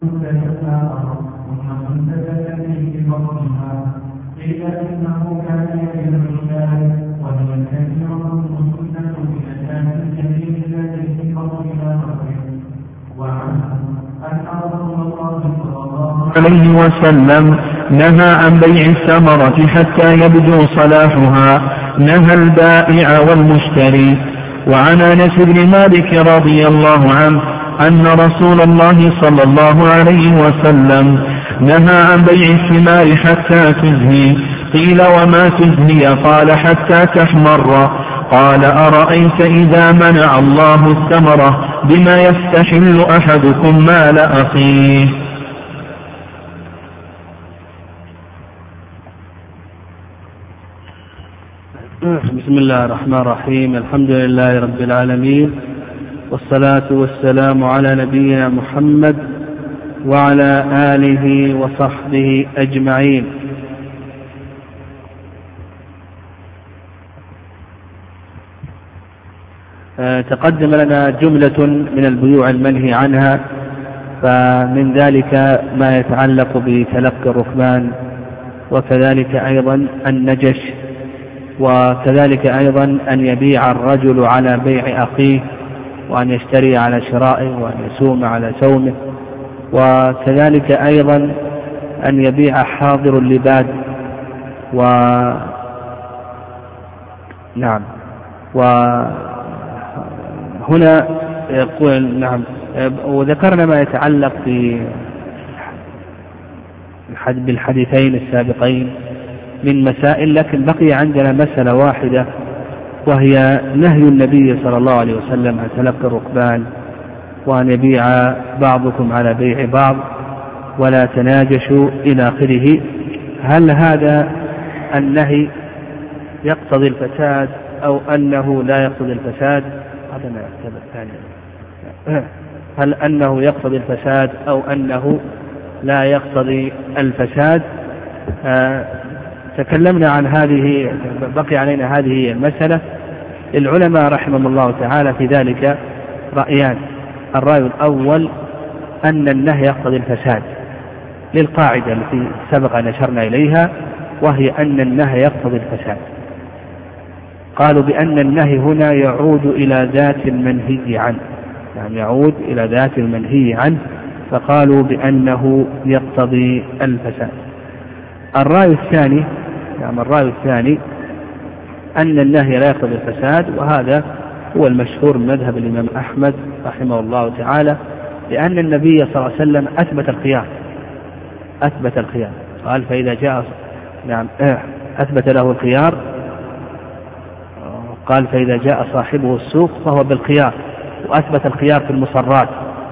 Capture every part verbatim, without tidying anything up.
قيل إنه كان يجد الرجال وهي كثيرة مسنة بأساس الجميل الذي في بطنها وعنه أن رسول الله صلى الله عليه وسلم نهى عن بيع الثمرة حتى يبدو صلاحها، نهى البائع والمشتري. وعن أنس بن مالك رضي الله عنه أن رسول الله صلى الله عليه وسلم نهى عن بيع الثمار حتى تزهي. قيل وما تزهي؟ قال حتى تحمر. قال أرأيت إذا منع الله الثمرة بما يستحل أحدكم مال أخيه. بسم الله الرحمن الرحيم. الحمد لله رب العالمين، والصلاة والسلام على نبينا محمد وعلى آله وصحبه أجمعين. تقدم لنا جملة من البيوع المنهي عنها، فمن ذلك ما يتعلق بتلقي الركبان، وكذلك أيضا النجش، وكذلك أيضا أن يبيع الرجل على بيع أخيه، وأن يشتري على شرائه، وأن يسوم على سومه، وكذلك أيضا أن يبيع حاضر اللباد. و نعم وهنا يقول نعم وذكرنا ما يتعلق بالحديثين السابقين من مسائل، لكن بقي عندنا مسألة واحدة، وهي نهي النبي صلى الله عليه وسلم عن تلقي الركبان، وأن يبيع بعضكم على بيع بعض، ولا تناجشوا إلى آخره. هل هذا النهي يقتضي الفساد أو أنه لا يقتضي الفساد؟ هذا ما يحتمل الثاني. هل أنه يقتضي الفساد أو أنه لا يقتضي الفساد؟ آه تكلمنا عن هذه، بقي علينا هذه المسألة. العلماء رحمهم الله تعالى في ذلك رأيان. الرأي الأول أن النهي يقتضي الفساد للقاعدة التي سبق أن أشرنا إليها، وهي أن النهي يقتضي الفساد. قالوا بأن النهي هنا يعود إلى ذات المنهي عنه، يعني يعود إلى ذات المنهي عنه، فقالوا بأنه يقتضي الفساد. الرأي الثاني نعم الرأي الثاني أن النهي لا يقتضي الفساد، وهذا هو المشهور من مذهب الإمام أحمد رحمه الله تعالى، لأن النبي صلى الله عليه وسلم أثبت الخيار أثبت الخيار قال فإذا جاء نعم أثبت له الخيار، قال فإذا جاء صاحبه السوق فهو بالخيار، وأثبت الخيار في المصرات.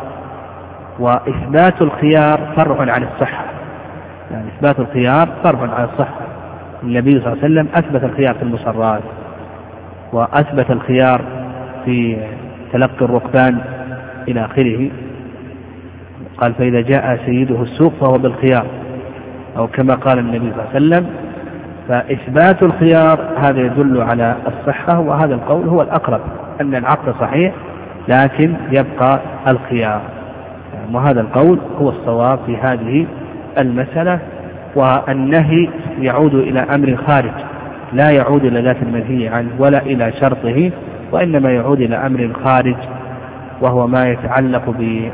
وإثبات الخيار فرع عن الصحة، يعني إثبات الخيار فرع عن الصحة. النبي صلى الله عليه وسلم أثبت الخيار في المصرات، وأثبت الخيار في تلقي الركبان إلى آخره. قال فإذا جاء سيده السوق فهو بالخيار، أو كما قال النبي صلى الله عليه وسلم. فإثبات الخيار هذا يدل على الصحة، وهذا القول هو الأقرب، أن العقد صحيح لكن يبقى الخيار، وهذا القول هو الصواب في هذه المسألة. والنهي يعود إلى أمر خارج، لا يعود إلى ذات المنهي عنه ولا إلى شرطه، وإنما يعود إلى أمر خارج، وهو ما يتعلق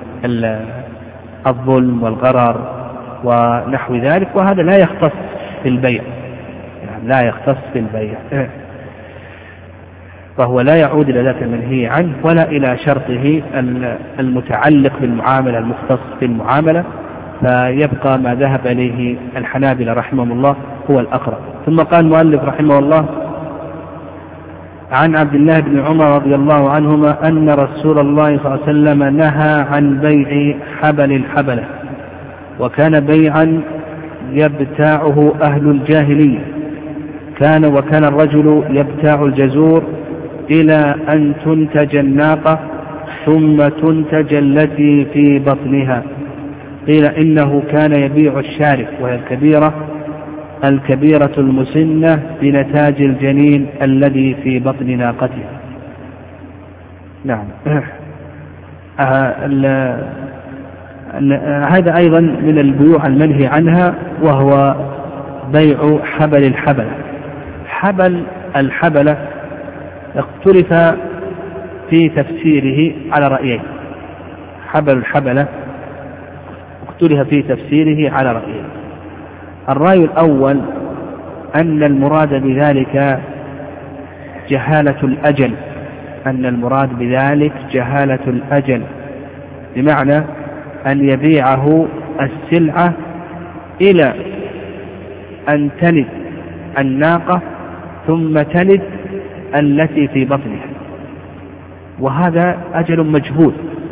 بالظلم والغرر ونحو ذلك، وهذا لا يختص في البيع، يعني لا يختص في البيع، فهو لا يعود إلى ذات المنهي عنه ولا إلى شرطه المتعلق بالمعاملة المختص في المعاملة، فيبقى ما ذهب إليه الحنابلة رحمهم الله هو الأقرب. ثم قال المؤلف رحمه الله: عن عبد الله بن عمر رضي الله عنهما أن رسول الله صلى الله عليه وسلم نهى عن بيع حبل الحبلة، وكان بيعا يبتاعه أهل الجاهلية، كان وكان الرجل يبتاع الجزور إلى أن تنتج الناقة ثم تنتج التي في بطنها. قيل إنه كان يبيع الشارف، وهي الكبيرة الكبيرة المسنة بنتاج الجنين الذي في بطن ناقتها. نعم. هذا أيضا من البيوع المنهي عنها، وهو بيع حبل الحبلة. حبل الحبلة اختلف في تفسيره على رأيين. حبل الحبلة اختلف في تفسيره على رأيين. الرأي الأول أن المراد بذلك جهالة الأجل، أن المراد بذلك جهالة الأجل، بمعنى أن يبيعه السلعة إلى أن تلد الناقة ثم تلد التي في بطنها، وهذا أجل مجهول.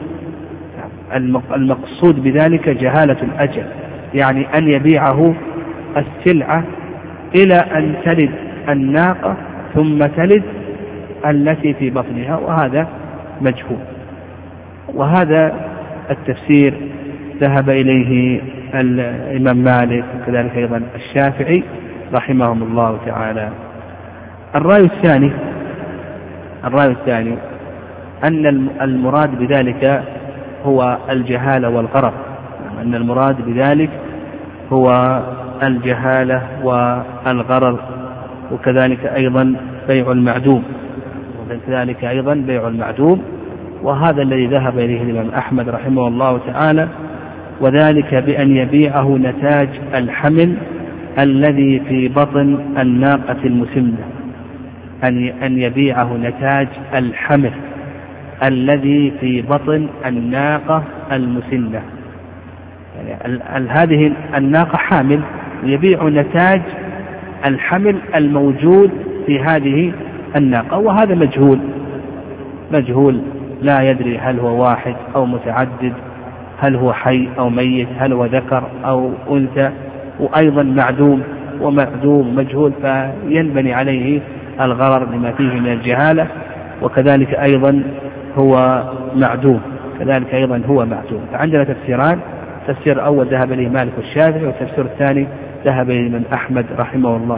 المقصود بذلك جهالة الأجل، يعني أن يبيعه السلعة إلى أن تلد الناقة ثم تلد التي في بطنها، وهذا مجهول. وهذا التفسير ذهب إليه الإمام مالك وكذلك أيضا الشافعي رحمهم الله تعالى. الرأي الثاني الرأي الثاني أن المراد بذلك هو الجهالة والغرر، أن المراد بذلك هو الجهالة والغرر، وكذلك أيضا بيع المعدوم وكذلك أيضا بيع المعدوم وهذا الذي ذهب إليه الإمام أحمد رحمه الله تعالى، وذلك بأن يبيعه نتاج الحمل الذي في بطن الناقة المسنة، أن يبيعه نتاج الحمل الذي في بطن الناقة المسنة، يعني هذه الناقة حامل، يبيع نتاج الحمل الموجود في هذه الناقة، وهذا مجهول مجهول لا يدري هل هو واحد أو متعدد، هل هو حي أو ميت، هل هو ذكر أو أنثى، وأيضا معدوم ومعدوم مجهول، فينبني عليه الغرر لما فيه من الجهالة. وكذلك أيضا هو معدوم كذلك أيضا هو معدوم. فعندنا تفسيران، التفسير الأول ذهب إليه مالك والشافعي، والتفسير الثاني ذهب إليه من أحمد رحمه الله.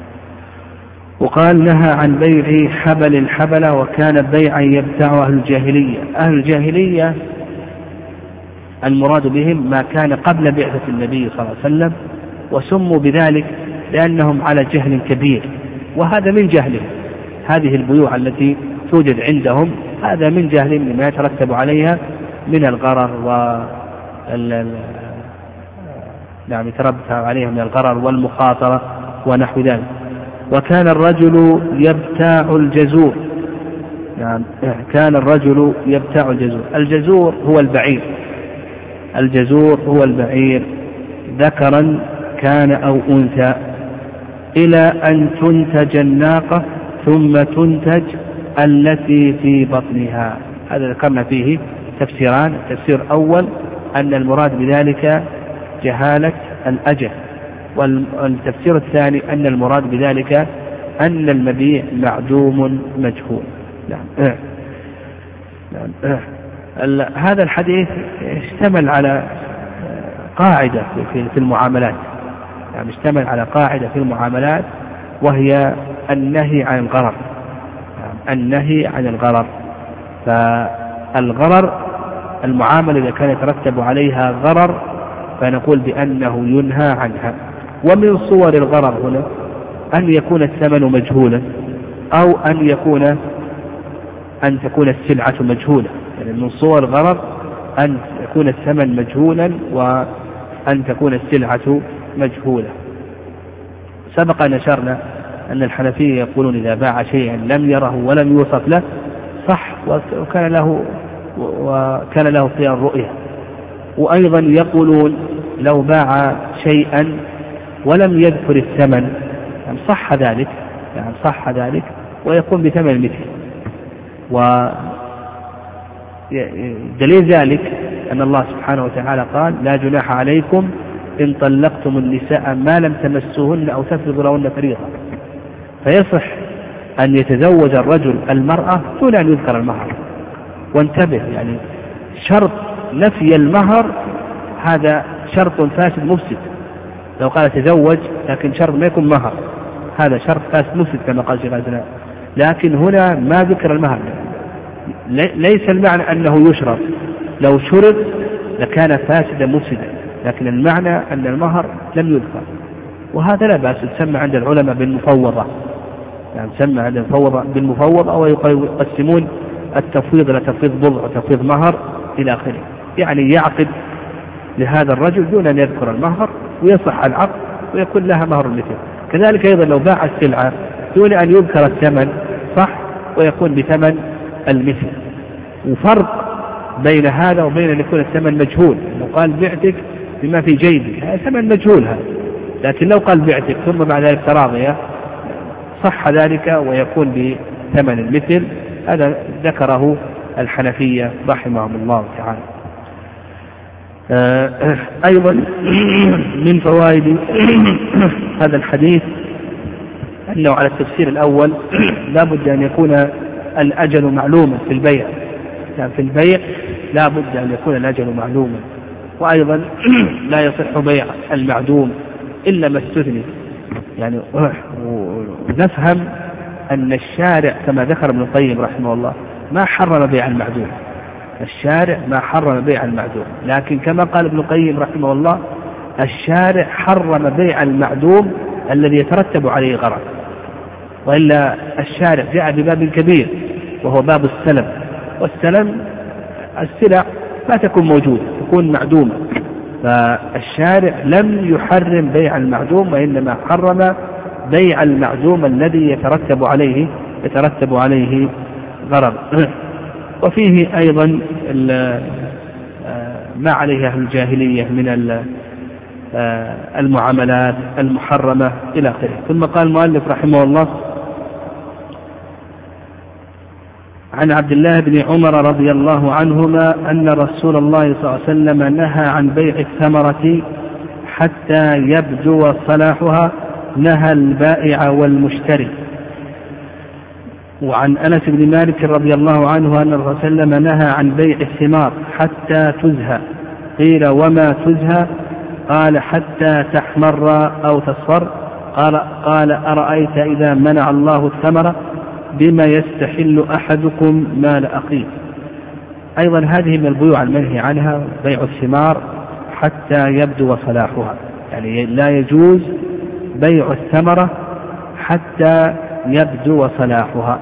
وقال نهى عن بيع حبل الحبلة، وكان بيعا يبتاع أهل الجاهلية. أهل الجاهلية المراد بهم ما كان قبل بعثة النبي صلى الله عليه وسلم، وسموا بذلك لأنهم على جهل كبير، وهذا من جهلهم. هذه البيوع التي توجد عندهم هذا من جهلهم لما يترتب عليها من الغرر و نعم يترتب عليها من الغرر والمخاطرة ونحو ذلك. وكان الرجل يبتاع الجزور، يعني كان الرجل يبتاع الجزور. الجزور هو البعير، الجزور هو البعير ذكرا كان أو أنثى، إلى أن تنتج الناقة ثم تنتج التي في بطنها. هذا ذكرنا فيه تفسيران. التفسير الأول أن المراد بذلك جهالة الأجل، والتفسير الثاني أن المراد بذلك أن المبيع معدوم مجهول. نعم. نعم. هذا الحديث اشتمل على قاعدة في المعاملات، يعني اشتمل على قاعدة في المعاملات، وهي النهي عن الغرر، النهي عن الغرر. فالغرر المعاملة إذا كان يترتب عليها غرر فنقول بأنه ينهى عنها. ومن صور الغرر هنا أن يكون الثمن مجهولا، أو أن يكون أن تكون السلعة مجهولة. يعني من صور الغرر أن يكون الثمن مجهولا وأن تكون السلعة مجهولة. سبق أن أشرنا أن الحنفية يقولون إذا باع شيئا لم يره ولم يوصف له صح، وكان له وكان له خيار الرؤية. وأيضا يقولون لو باع شيئا ولم يذكر الثمن يعني صح ذلك، يعني صح ذلك ويكون بثمن المثل. ودليل ذلك أن الله سبحانه وتعالى قال لا جناح عليكم إن طلقتم النساء ما لم تمسوهن أو تفرضوا لهن فريضة. فيصح أن يتزوج الرجل المرأة دون أن يذكر المهر. وانتبه، يعني شرط نفي المهر هذا شرط فاسد مفسد. لو قال تزوج لكن شرط ما يكون مهر هذا شرط فاسد مفسد كما قال شيخ الإسلام. لكن هنا ما ذكر المهر، ليس المعنى أنه يشرط، لو شرط لكان فاسدا مفسدا، لكن المعنى أن المهر لم يذكر، وهذا لا بأس، تسمى عند العلماء بالمفوضة، يعني تسمى عند المفوضة بالمفوضة، أو يقسمون التفويض إلى تفويض بضع وتفويض مهر إلى آخره، يعني يعقد لهذا الرجل دون أن يذكر المهر ويصح العقد ويكون لها مهر المثل. كذلك أيضا لو باع السلعة دون أن يذكر الثمن صح ويكون بثمن المثل. وفرق بين هذا وبين أن يكون الثمن مجهول، لو قال بعتك بما في جيبي هذا ثمن مجهول هذا، لكن لو قال بعتك ثم بعد ذلك تراضية صح ذلك ويكون بثمن المثل. هذا ذكره الحنفية رحمهم الله تعالى. أيضا من فوائد هذا الحديث أنه على التفسير الأول لا بد أن يكون الأجل معلوما في البيع، يعني في البيع لا بد أن يكون الأجل معلوما. وأيضا لا يصح بيع المعدوم إلا ما استثني، يعني ونفهم أن الشارع كما ذكر ابن القيم رحمه الله ما حرم بيع المعدوم، الشارع ما حرم بيع المعدوم، لكن كما قال ابن القيم رحمه الله الشارع حرم بيع المعدوم الذي يترتب عليه غرض، وإلا الشارع جاء بباب كبير وهو باب السلم، والسلم السلع ما تكون موجودة تكون معدومة، فالشارع لم يحرم بيع المعدوم وإنما حرم بيع المعدوم الذي يترتب عليه يترتب عليه غرض. وفيه أيضا ما عليه أهل الجاهلية من المعاملات المحرمة إلى آخره. ثم قال المؤلف رحمه الله عن عبد الله بن عمر رضي الله عنهما أن رسول الله صلى الله عليه وسلم نهى عن بيع الثمرة حتى يبدو صلاحها، نهى البائع والمشتري. وعن أنس بن مالك رضي الله عنه أن الرسول صلى الله عليه وسلم نهى عن بيع الثمار حتى تزهى، قيل وما تزهى؟ قال حتى تحمر أو تصفر. قال, قال أرأيت إذا منع الله الثمرة بما يستحل أحدكم مال أخيه. أيضا هذه من البيوع المنهي عنها بيع الثمار حتى يبدو صلاحها، يعني لا يجوز بيع الثمرة حتى يبدو صلاحها.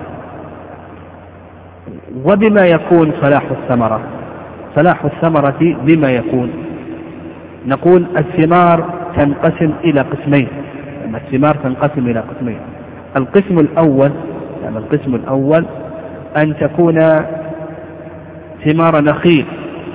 وبما يكون صلاح الثمرة؟ صلاح الثمرة بما يكون؟ نقول الثمار تنقسم إلى قسمين، الثمار تنقسم إلى قسمين. القسم الأول يعني القسم الأول أن تكون ثمار نخيل،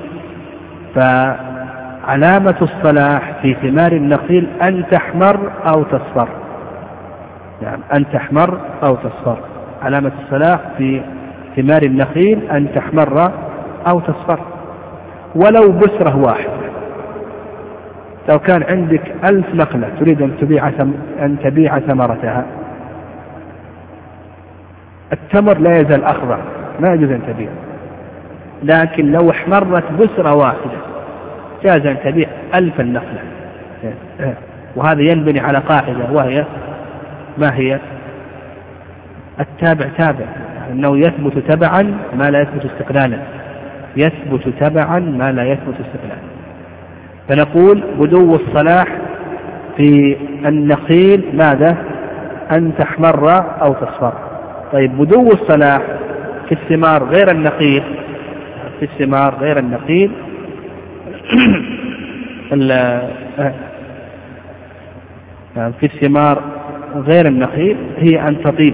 فعلامة الصلاح في ثمار النخيل أن تحمر أو تصفر، يعني أن تحمر أو تصفر، علامة الصلاح في ثمار النخيل أن تحمر أو تصفر، ولو بسرة واحدة. لو كان عندك ألف نخلة تريد أن تبيع أن تبيع ثمرتها، التمر لا يزال أخضر ما يجوز أن تبيع، لكن لو احمرت بسرة واحدة جاز أن تبيع ألف النخلة. وهذا ينبني على قاعدة وهي ما هي؟ التابع تابع، أنه يثبت تبعا ما لا يثبت استقلالا، يثبت تبعا ما لا يثبت استقلالا. فنقول بدو الصلاح في النخيل ماذا؟ أن تحمر أو تصفر. طيب بدو الصلاح في الثمار غير النخيل، في الثمار غير النخيل في الثمار غير النخيل هي أن تطيب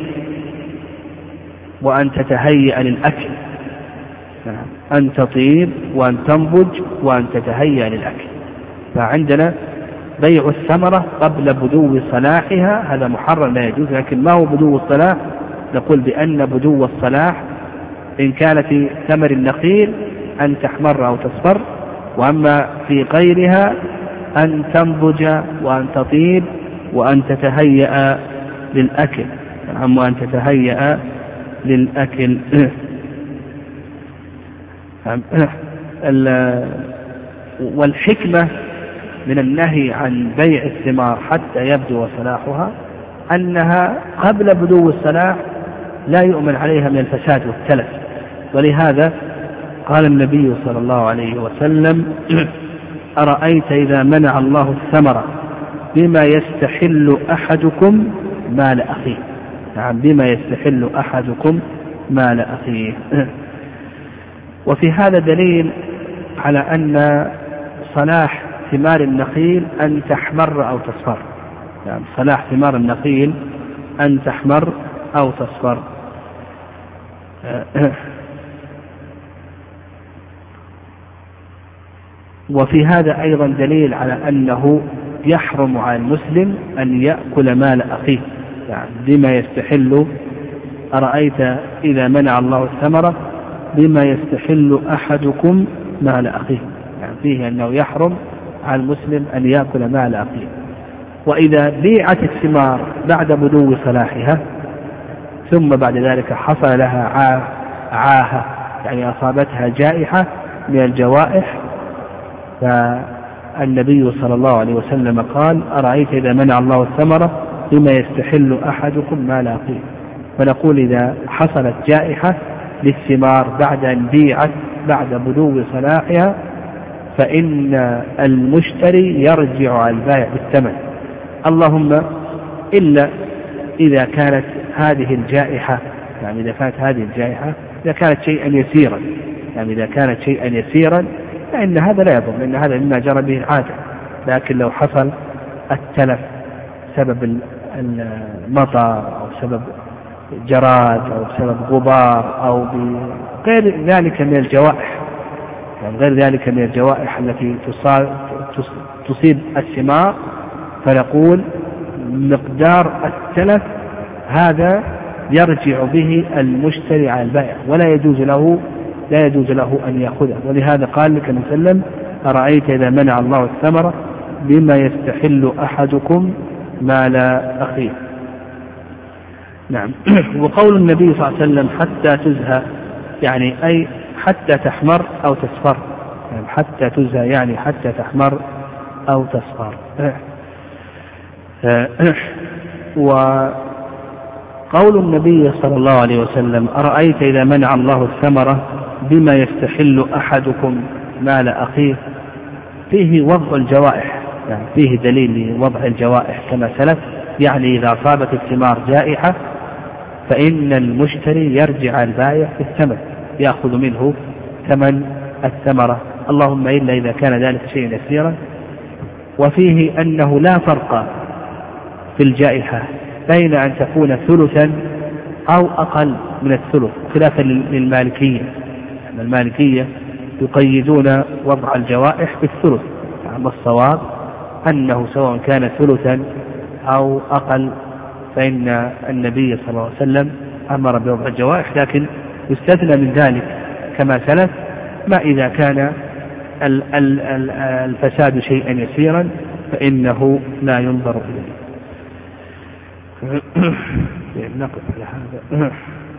وأن تتهيأ للأكل، أن تطيب وأن تنضج وأن تتهيأ للأكل. فعندنا بيع الثمرة قبل بدو صلاحها هذا محرم لا يجوز. لكن ما هو بدو الصلاح؟ نقول بأن بدو الصلاح إن كان في ثمر النخيل أن تحمر أو تصفر، وأما في غيرها أن تنضج وأن تطيب وأن تتهيأ للأكل، نعم وأن تتهيأ للأكل. والحكمة من النهي عن بيع الثمار حتى يبدو صلاحها أنها قبل بدو الصلاح لا يؤمن عليها من الفساد والتلف، ولهذا قال النبي صلى الله عليه وسلم: أرأيت إذا منع الله الثمرة بما يستحل أحدكم مال أخيه. نعم، بما يستحل أحدكم مال أخيه. وفي هذا دليل على أن صلاح ثمار النخيل أن تحمر أو تصفر. يعني صلاح ثمار النخيل أن تحمر أو تصفر. وفي هذا أيضا دليل على أنه يحرم على المسلم أن يأكل مال أخيه، يعني بما يستحل. أرأيت إذا منع الله الثمرة بما يستحل أحدكم مال أخيه، يعني فيه أنه يحرم على المسلم أن يأكل مال أخيه. وإذا بيعت الثمار بعد بدو صلاحها ثم بعد ذلك حصل لها عاهة، يعني أصابتها جائحة من الجوائح، فالنبي صلى الله عليه وسلم قال: أرأيت إذا منع الله الثمرة بما يستحل أحدكم مال أخيه. فنقول إذا حصلت جائحة للثمار بعد أن بيعت بعد بدو صلاحها فإن المشتري يرجع على البائع بالثمن، اللهم إلا إذا كانت هذه الجائحة، يعني إذا كانت هذه الجائحة إذا كانت شيئا يسيرا، يعني إذا كانت شيئا يسيرا فإن هذا لا يضر، لأن هذا مما جرى به العادة. لكن لو حصل التلف سبب المطر أو سبب جراد أو سبب غبار أو غير ذلك من الجوائح، يعني غير ذلك من الجوائح التي تصيب الثمار، فنقول مقدار التلف هذا يرجع به المشتري على البائع، ولا يجوز له لا يجوز له أن يأخذه. ولهذا قال لك النبي صلى الله عليه وسلم: أرأيت إذا منع الله الثمرة بما يستحل أحدكم مال أخيه. نعم. وقول النبي صلى الله عليه وسلم: حتى تزهى، يعني أي حتى تحمر أو تصفر، يعني حتى تزهى يعني حتى تحمر أو تصفر. وقول النبي صلى الله عليه وسلم: أرأيت إذا منع الله الثمرة بما يستحل أحدكم مال أخيه، فيه وضع الجوائح، يعني فيه دليل لوضع الجوائح كما سلف، يعني إذا أصابت الثمار جائحة فإن المشتري يرجع البائع بالثمن، يأخذ منه ثمن الثمرة، اللهم إلا إذا كان ذلك شيئا يسيرا. وفيه أنه لا فرق في الجائحة بين أن تكون ثلثا أو أقل من الثلث، خلافا للمالكية. المالكية يقيدون وضع الجوائح بالثلث، يعني الصواب أنه سواء كان ثلثا أو أقل فإن النبي صلى الله عليه وسلم أمر بوضع الجوائح، لكن يستثنى من ذلك كما سلف ما إذا كان الفساد شيئا يسيرا فإنه لا ينظر إليه. نقف على هذا.